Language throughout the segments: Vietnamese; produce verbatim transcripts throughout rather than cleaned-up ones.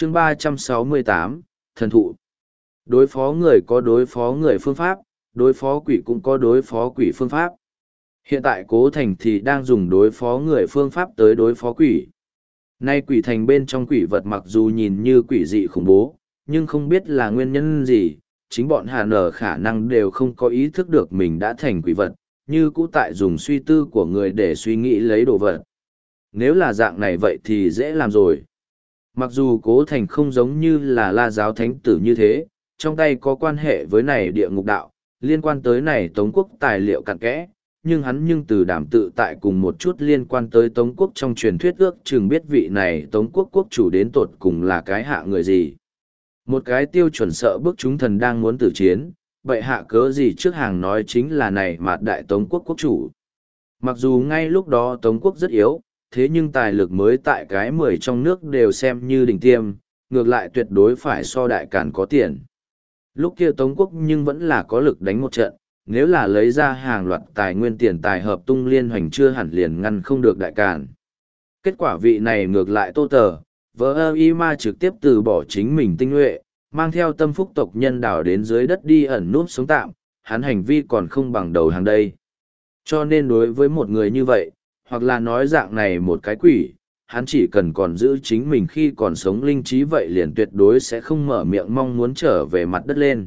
chương ba trăm sáu mươi tám, thần thụ. Đối phó người có đối phó người phương pháp, đối phó quỷ cũng có đối phó quỷ phương pháp. Hiện tại Cố Thành thì đang dùng đối phó người phương pháp tới đối phó quỷ. Nay quỷ thành bên trong quỷ vật mặc dù nhìn như quỷ dị khủng bố, nhưng không biết là nguyên nhân gì, chính bọn Hà Nở khả năng đều không có ý thức được mình đã thành quỷ vật, như cũ tại dùng suy tư của người để suy nghĩ lấy đồ vật. Nếu là dạng này vậy thì dễ làm rồi. Mặc dù Cố Thành không giống như là La Giáo Thánh Tử như thế, trong tay có quan hệ với này địa ngục đạo, liên quan tới này Tống Quốc tài liệu cặn kẽ, nhưng hắn nhưng từ đảm tự tại cùng một chút liên quan tới Tống Quốc trong truyền thuyết ước chừng biết vị này Tống Quốc quốc chủ đến tột cùng là cái hạ người gì. Một cái tiêu chuẩn sợ bức chúng thần đang muốn tử chiến, vậy hạ cớ gì trước hàng nói chính là này mạt đại Tống Quốc quốc chủ. Mặc dù ngay lúc đó Tống Quốc rất yếu, thế nhưng tài lực mới tại cái mười trong nước đều xem như đỉnh tiêm, ngược lại tuyệt đối phải so đại càn có tiền. Lúc kia Tống Quốc nhưng vẫn là có lực đánh một trận, nếu là lấy ra hàng loạt tài nguyên tiền tài hợp tung liên hoành chưa hẳn liền ngăn không được đại càn. Kết quả vị này ngược lại Tô Tờ, vợ ơ y ma trực tiếp từ bỏ chính mình tinh nhuệ, mang theo tâm phúc tộc nhân đảo đến dưới đất đi ẩn núp sống tạm, hắn hành vi còn không bằng đầu hàng đây. Cho nên đối với một người như vậy, hoặc là nói dạng này một cái quỷ, hắn chỉ cần còn giữ chính mình khi còn sống linh trí vậy liền tuyệt đối sẽ không mở miệng mong muốn trở về mặt đất lên.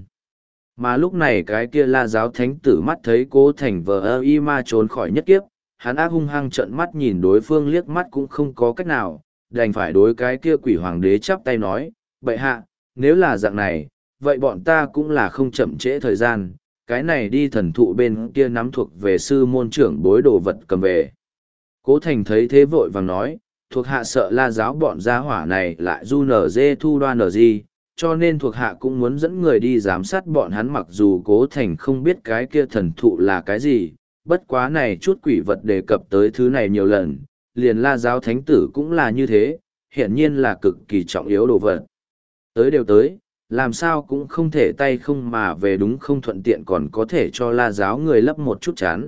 Mà lúc này cái kia La Giáo Thánh Tử mắt thấy Cố Thành vờ ơ y ma trốn khỏi nhất kiếp, hắn ác hung hăng trợn mắt nhìn đối phương liếc mắt cũng không có cách nào, đành phải đối cái kia quỷ hoàng đế chắp tay nói, bệ hạ, nếu là dạng này, vậy bọn ta cũng là không chậm trễ thời gian, cái này đi thần thụ bên kia nắm thuộc về sư môn trưởng bối đồ vật cầm về. Cố Thành thấy thế vội vàng nói, thuộc hạ sợ La Giáo bọn gia hỏa này lại du nở dê thu đoan nở gì, cho nên thuộc hạ cũng muốn dẫn người đi giám sát bọn hắn, mặc dù Cố Thành không biết cái kia thần thụ là cái gì, bất quá này chút quỷ vật đề cập tới thứ này nhiều lần, liền La Giáo Thánh Tử cũng là như thế, hiển nhiên là cực kỳ trọng yếu đồ vật. Tới đều tới, làm sao cũng không thể tay không mà về, đúng không, thuận tiện còn có thể cho La Giáo người lấp một chút chán.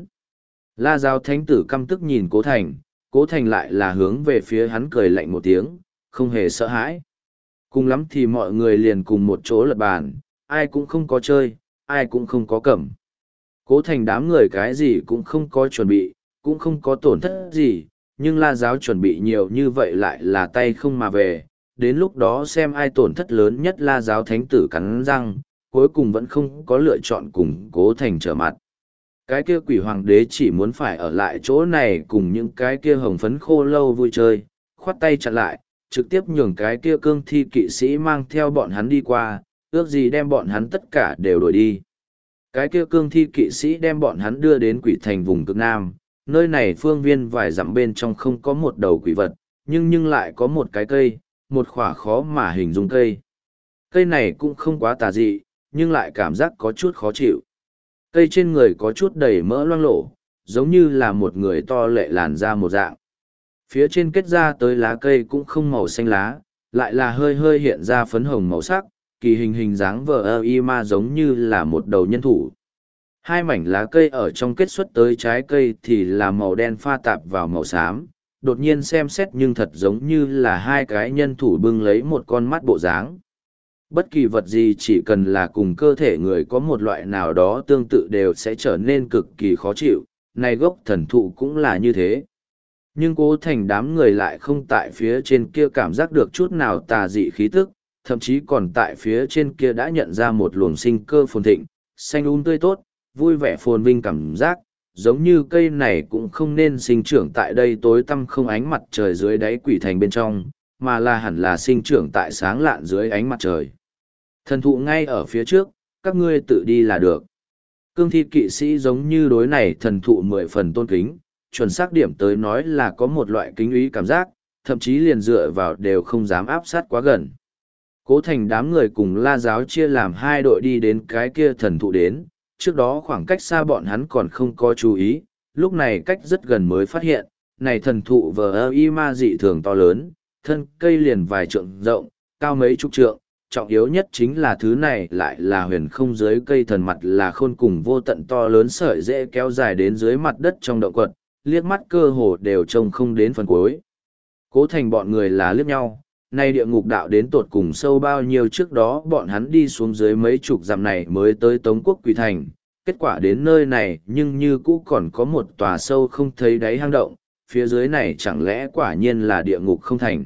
La Giáo Thánh Tử căm tức nhìn Cố Thành, Cố Thành lại là hướng về phía hắn cười lạnh một tiếng, không hề sợ hãi. Cùng lắm thì mọi người liền cùng một chỗ lật bàn, ai cũng không có chơi, ai cũng không có cầm. Cố Thành đám người cái gì cũng không có chuẩn bị, cũng không có tổn thất gì, nhưng La Giáo chuẩn bị nhiều như vậy lại là tay không mà về. Đến lúc đó xem ai tổn thất lớn nhất. La Giáo Thánh Tử cắn răng, cuối cùng vẫn không có lựa chọn cùng Cố Thành trở mặt. Cái kia quỷ hoàng đế chỉ muốn phải ở lại chỗ này cùng những cái kia hồng phấn khô lâu vui chơi, khoát tay chặn lại, trực tiếp nhường cái kia cương thi kỵ sĩ mang theo bọn hắn đi qua, ước gì đem bọn hắn tất cả đều đuổi đi. Cái kia cương thi kỵ sĩ đem bọn hắn đưa đến quỷ thành vùng cực Nam, nơi này phương viên vài dặm bên trong không có một đầu quỷ vật, nhưng nhưng lại có một cái cây, một khỏa khó mà hình dung cây. Cây này cũng không quá tà dị, nhưng lại cảm giác có chút khó chịu. Cây trên người có chút đầy mỡ loang lổ, giống như là một người to lệ làn da một dạng. Phía trên kết ra tới lá cây cũng không màu xanh lá, lại là hơi hơi hiện ra phấn hồng màu sắc, kỳ hình hình dáng vờ ơ y ma giống như là một đầu nhân thủ. Hai mảnh lá cây ở trong kết xuất tới trái cây thì là màu đen pha tạp vào màu xám, đột nhiên xem xét nhưng thật giống như là hai cái nhân thủ bưng lấy một con mắt bộ dáng. Bất kỳ vật gì chỉ cần là cùng cơ thể người có một loại nào đó tương tự đều sẽ trở nên cực kỳ khó chịu, này gốc thần thụ cũng là như thế. Nhưng Cố Thành đám người lại không tại phía trên kia cảm giác được chút nào tà dị khí tức, thậm chí còn tại phía trên kia đã nhận ra một luồng sinh cơ phồn thịnh, xanh um tươi tốt, vui vẻ phồn vinh cảm giác, giống như cây này cũng không nên sinh trưởng tại đây tối tăm không ánh mặt trời dưới đáy quỷ thành bên trong, mà là hẳn là sinh trưởng tại sáng lạn dưới ánh mặt trời. Thần thụ ngay ở phía trước, các ngươi tự đi là được. Cương thi kỵ sĩ giống như đối này thần thụ mười phần tôn kính, chuẩn xác điểm tới nói là có một loại kính ý cảm giác, thậm chí liền dựa vào đều không dám áp sát quá gần. Cố Thành đám người cùng La Giáo chia làm hai đội đi đến cái kia thần thụ đến, trước đó khoảng cách xa bọn hắn còn không có chú ý, lúc này cách rất gần mới phát hiện, này thần thụ vờ ơ y ma dị thường to lớn, thân cây liền vài trượng rộng, cao mấy chục trượng, trọng yếu nhất chính là thứ này lại là huyền không dưới cây thần mặt là khôn cùng vô tận to lớn sợi dễ kéo dài đến dưới mặt đất trong động quật, liếc mắt cơ hồ đều trông không đến phần cuối. Cố Thành bọn người là liếc nhau, nay địa ngục đạo đến tột cùng sâu bao nhiêu, trước đó bọn hắn đi xuống dưới mấy chục dặm này mới tới Tống Quốc Quỷ Thành, kết quả đến nơi này nhưng như cũ còn có một tòa sâu không thấy đáy hang động, phía dưới này chẳng lẽ quả nhiên là địa ngục không thành.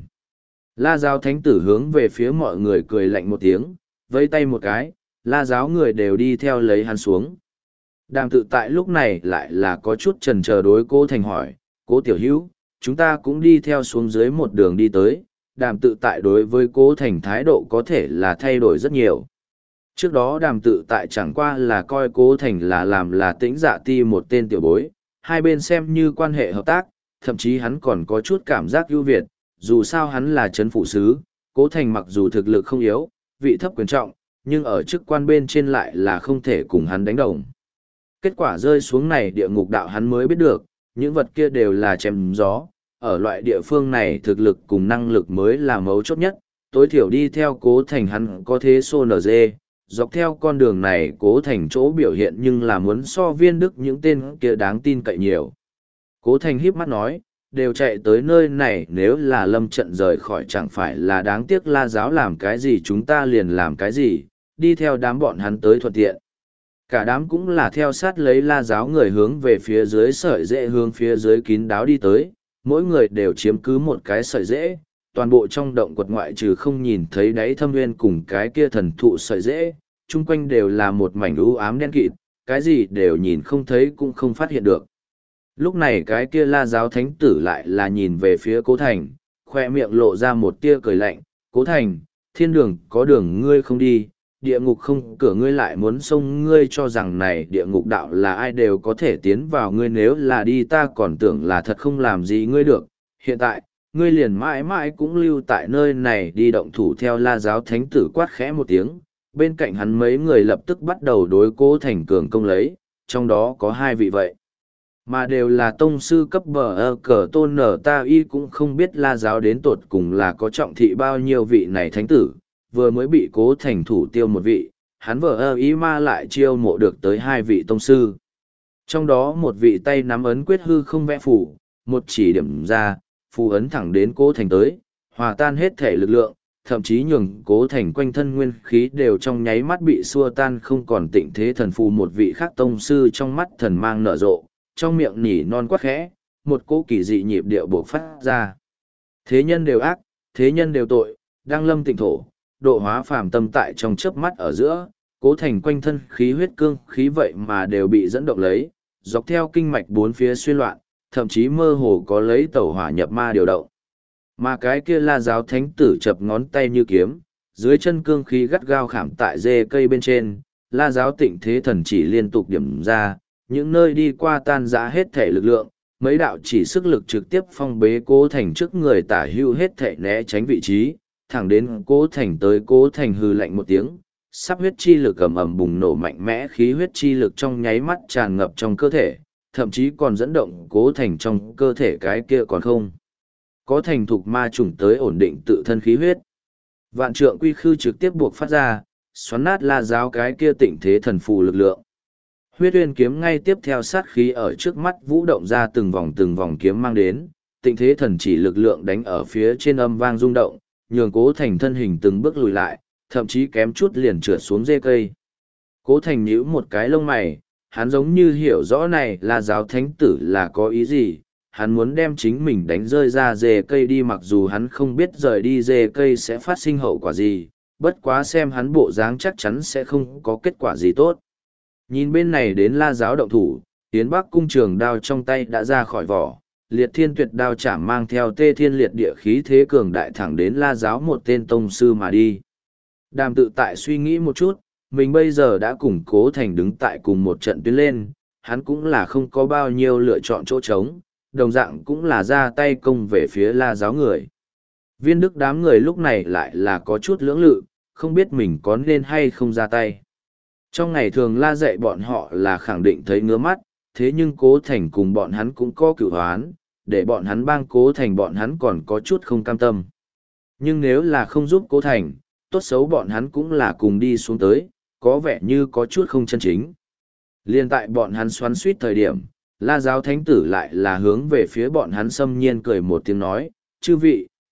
La giáo thánh tử hướng về phía mọi người cười lạnh một tiếng, vẫy tay một cái, la giáo người đều đi theo lấy hắn xuống. Đàm tự tại lúc này lại là có chút chần chờ đối Cố Thành hỏi, Cố tiểu hữu, chúng ta cũng đi theo xuống dưới một đường đi tới. Đàm tự tại đối với Cố Thành thái độ có thể là thay đổi rất nhiều. Trước đó đàm tự tại chẳng qua là coi Cố Thành là làm là tĩnh dạ ti một tên tiểu bối, hai bên xem như quan hệ hợp tác, thậm chí hắn còn có chút cảm giác ưu việt, dù sao hắn là trấn phủ sứ, Cố Thành mặc dù thực lực không yếu, vị thấp quyền trọng, nhưng ở chức quan bên trên lại là không thể cùng hắn đánh đồng. Kết quả rơi xuống này địa ngục đạo hắn mới biết được, những vật kia đều là chém gió, ở loại địa phương này thực lực cùng năng lực mới là mấu chốt nhất, tối thiểu đi theo Cố Thành hắn có thế xô nở dê, dọc theo con đường này Cố Thành chỗ biểu hiện nhưng là muốn so Viên Đức những tên kia đáng tin cậy nhiều. Cố Thành híp mắt nói, đều chạy tới nơi này, nếu là lâm trận rời khỏi chẳng phải là đáng tiếc, la giáo làm cái gì chúng ta liền làm cái gì, đi theo đám bọn hắn tới thuận tiện. Cả đám cũng là theo sát lấy la giáo người hướng về phía dưới sợi rễ, hướng phía dưới kín đáo đi tới, mỗi người đều chiếm cứ một cái sợi rễ, toàn bộ trong động quật ngoại trừ không nhìn thấy đáy thâm nguyên cùng cái kia thần thụ sợi rễ, chung quanh đều là một mảnh u ám đen kịt, cái gì đều nhìn không thấy cũng không phát hiện được. Lúc này cái kia la giáo thánh tử lại là nhìn về phía Cố Thành, khoe miệng lộ ra một tia cười lạnh, Cố Thành, thiên đường có đường ngươi không đi, địa ngục không cửa ngươi lại muốn xông, ngươi cho rằng này địa ngục đạo là ai đều có thể tiến vào, ngươi nếu là đi ta còn tưởng là thật không làm gì ngươi được, hiện tại, ngươi liền mãi mãi cũng lưu tại nơi này đi. Động thủ. Theo la giáo thánh tử quát khẽ một tiếng, bên cạnh hắn mấy người lập tức bắt đầu đối Cố Thành cường công lấy, trong đó có hai vị vậy mà đều là tông sư cấp bờ ơ cờ tôn nở, ta y cũng không biết la giáo đến tột cùng là có trọng thị bao nhiêu vị này thánh tử, vừa mới bị Cố Thành thủ tiêu một vị, hắn vờ ơ ý ma lại chiêu mộ được tới hai vị tông sư. Trong đó một vị tay nắm ấn quyết hư không vẽ phủ, một chỉ điểm ra, phù ấn thẳng đến Cố Thành tới, hòa tan hết thể lực lượng, thậm chí nhường Cố Thành quanh thân nguyên khí đều trong nháy mắt bị xua tan không còn tịnh thế thần phù. Một vị khác tông sư trong mắt thần mang nở rộ, trong miệng nỉ non quát khẽ, một cỗ kỳ dị nhịp điệu buộc phát ra. Thế nhân đều ác, thế nhân đều tội, đang lâm tịnh thổ, độ hóa phàm tâm tại trong chớp mắt ở giữa, Cố Thành quanh thân khí huyết cương khí vậy mà đều bị dẫn động lấy, dọc theo kinh mạch bốn phía xuyên loạn, thậm chí mơ hồ có lấy tẩu hỏa nhập ma điều động. Mà cái kia la giáo thánh tử chập ngón tay như kiếm, dưới chân cương khí gắt gao khảm tại rễ cây bên trên, la giáo tịnh thế thần chỉ liên tục điểm ra, những nơi đi qua tan rã hết thể lực lượng, mấy đạo chỉ sức lực trực tiếp phong bế Cố Thành trước người tả hưu hết thể né tránh vị trí, thẳng đến Cố Thành tới. Cố Thành hừ lạnh một tiếng, sắp huyết chi lực ầm ầm bùng nổ mạnh mẽ, khí huyết chi lực trong nháy mắt tràn ngập trong cơ thể, thậm chí còn dẫn động Cố Thành trong cơ thể cái kia còn không có thành thục ma trùng tới ổn định tự thân khí huyết. Vạn trượng quy khư trực tiếp buộc phát ra, xoắn nát la giáo cái kia tịnh thế thần phù lực lượng. Huyết uyên kiếm ngay tiếp theo sát khí ở trước mắt vũ động ra, từng vòng từng vòng kiếm mang đến, tịnh thế thần chỉ lực lượng đánh ở phía trên âm vang rung động, nhường Cố Thành thân hình từng bước lùi lại, thậm chí kém chút liền trượt xuống rễ cây. Cố Thành nhíu một cái lông mày, hắn giống như hiểu rõ này là giáo thánh tử là có ý gì, hắn muốn đem chính mình đánh rơi ra rễ cây đi, mặc dù hắn không biết rời đi rễ cây sẽ phát sinh hậu quả gì, bất quá xem hắn bộ dáng chắc chắn sẽ không có kết quả gì tốt. Nhìn bên này đến la giáo động thủ, Yến Bắc cung trường đao trong tay đã ra khỏi vỏ, liệt thiên tuyệt đao chảm mang theo tê thiên liệt địa khí thế cường đại thẳng đến la giáo một tên tông sư mà đi. Đàm tự tại suy nghĩ một chút, mình bây giờ đã cùng Cố Thành đứng tại cùng một trận tuyến lên, hắn cũng là không có bao nhiêu lựa chọn chỗ trống, đồng dạng cũng là ra tay công về phía la giáo người. Viên Đức đám người lúc này lại là có chút lưỡng lự, không biết mình có nên hay không ra tay. Trong ngày thường la dạy bọn họ là khẳng định thấy ngứa mắt, thế nhưng Cố Thành cùng bọn hắn cũng có cửu hoán, để bọn hắn bang Cố Thành bọn hắn còn có chút không cam tâm. Nhưng nếu là không giúp Cố Thành, tốt xấu bọn hắn cũng là cùng đi xuống tới, có vẻ như có chút không chân chính. Liên tại bọn hắn xoắn suýt thời điểm, la giáo thánh tử lại là hướng về phía bọn hắn xâm nhiên cười một tiếng nói, chư vị,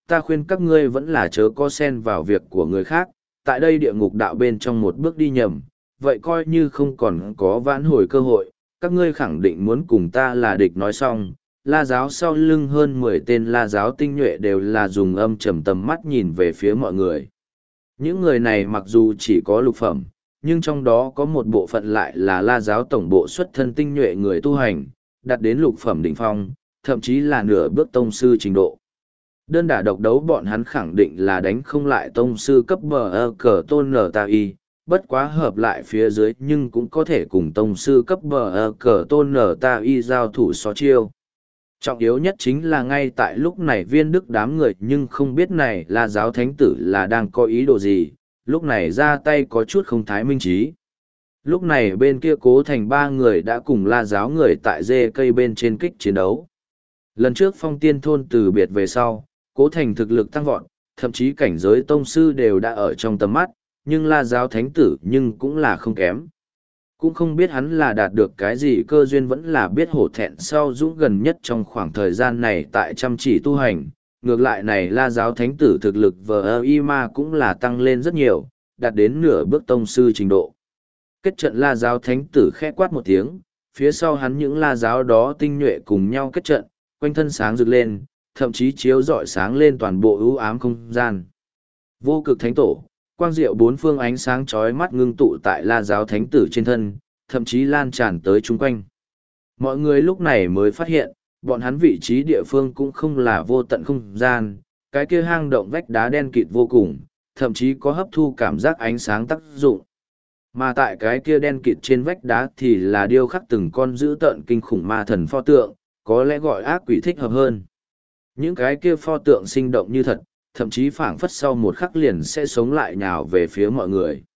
ta khuyên các ngươi vẫn là chớ có xen vào việc của người khác, tại đây địa ngục đạo bên trong một bước đi nhầm, vậy coi như không còn có vãn hồi cơ hội, các ngươi khẳng định muốn cùng ta là địch nói xong, la giáo sau lưng hơn mười tên la giáo tinh nhuệ đều là dùng âm trầm tầm mắt nhìn về phía mọi người. Những người này mặc dù chỉ có lục phẩm, nhưng trong đó có một bộ phận lại là la giáo tổng bộ xuất thân tinh nhuệ người tu hành, đạt đến lục phẩm đỉnh phong, thậm chí là nửa bước tông sư trình độ. Đơn đả độc đấu bọn hắn khẳng định là đánh không lại tông sư cấp bờ ơ cờ tôn nở ta y, bất quá hợp lại phía dưới nhưng cũng có thể cùng tông sư cấp bờ ơ cờ tôn nở ta y giao thủ so chiêu. Trọng yếu nhất chính là ngay tại lúc này viên đức đám người nhưng không biết này là giáo thánh tử là đang có ý đồ gì, lúc này ra tay có chút không thái minh trí. Lúc này bên kia cố thành ba người đã cùng la giáo người tại dê cây bên trên kích chiến đấu. Lần trước phong tiên thôn từ biệt về sau, cố thành thực lực tăng vọt, thậm chí cảnh giới tông sư đều đã ở trong tầm mắt, nhưng la giáo thánh tử nhưng cũng là không kém. Cũng không biết hắn là đạt được cái gì cơ duyên vẫn là biết hổ thẹn sau dũng gần nhất trong khoảng thời gian này tại chăm chỉ tu hành. Ngược lại này la giáo thánh tử thực lực vờ y ma cũng là tăng lên rất nhiều, đạt đến nửa bước tông sư trình độ. Kết trận la giáo thánh tử khẽ quát một tiếng, phía sau hắn những la giáo đó tinh nhuệ cùng nhau kết trận, quanh thân sáng rực lên, thậm chí chiếu rọi sáng lên toàn bộ ưu ám không gian. Vô cực thánh tổ, quang diệu bốn phương ánh sáng chói mắt ngưng tụ tại la giáo thánh tử trên thân, thậm chí lan tràn tới chung quanh. Mọi người lúc này mới phát hiện, bọn hắn vị trí địa phương cũng không là vô tận không gian, cái kia hang động vách đá đen kịt vô cùng, thậm chí có hấp thu cảm giác ánh sáng tác dụng. Mà tại cái kia đen kịt trên vách đá thì là điêu khắc từng con dữ tợn kinh khủng ma thần pho tượng, có lẽ gọi ác quỷ thích hợp hơn. Những cái kia pho tượng sinh động như thật, thậm chí phảng phất sau một khắc liền sẽ sống lại nhào về phía mọi người.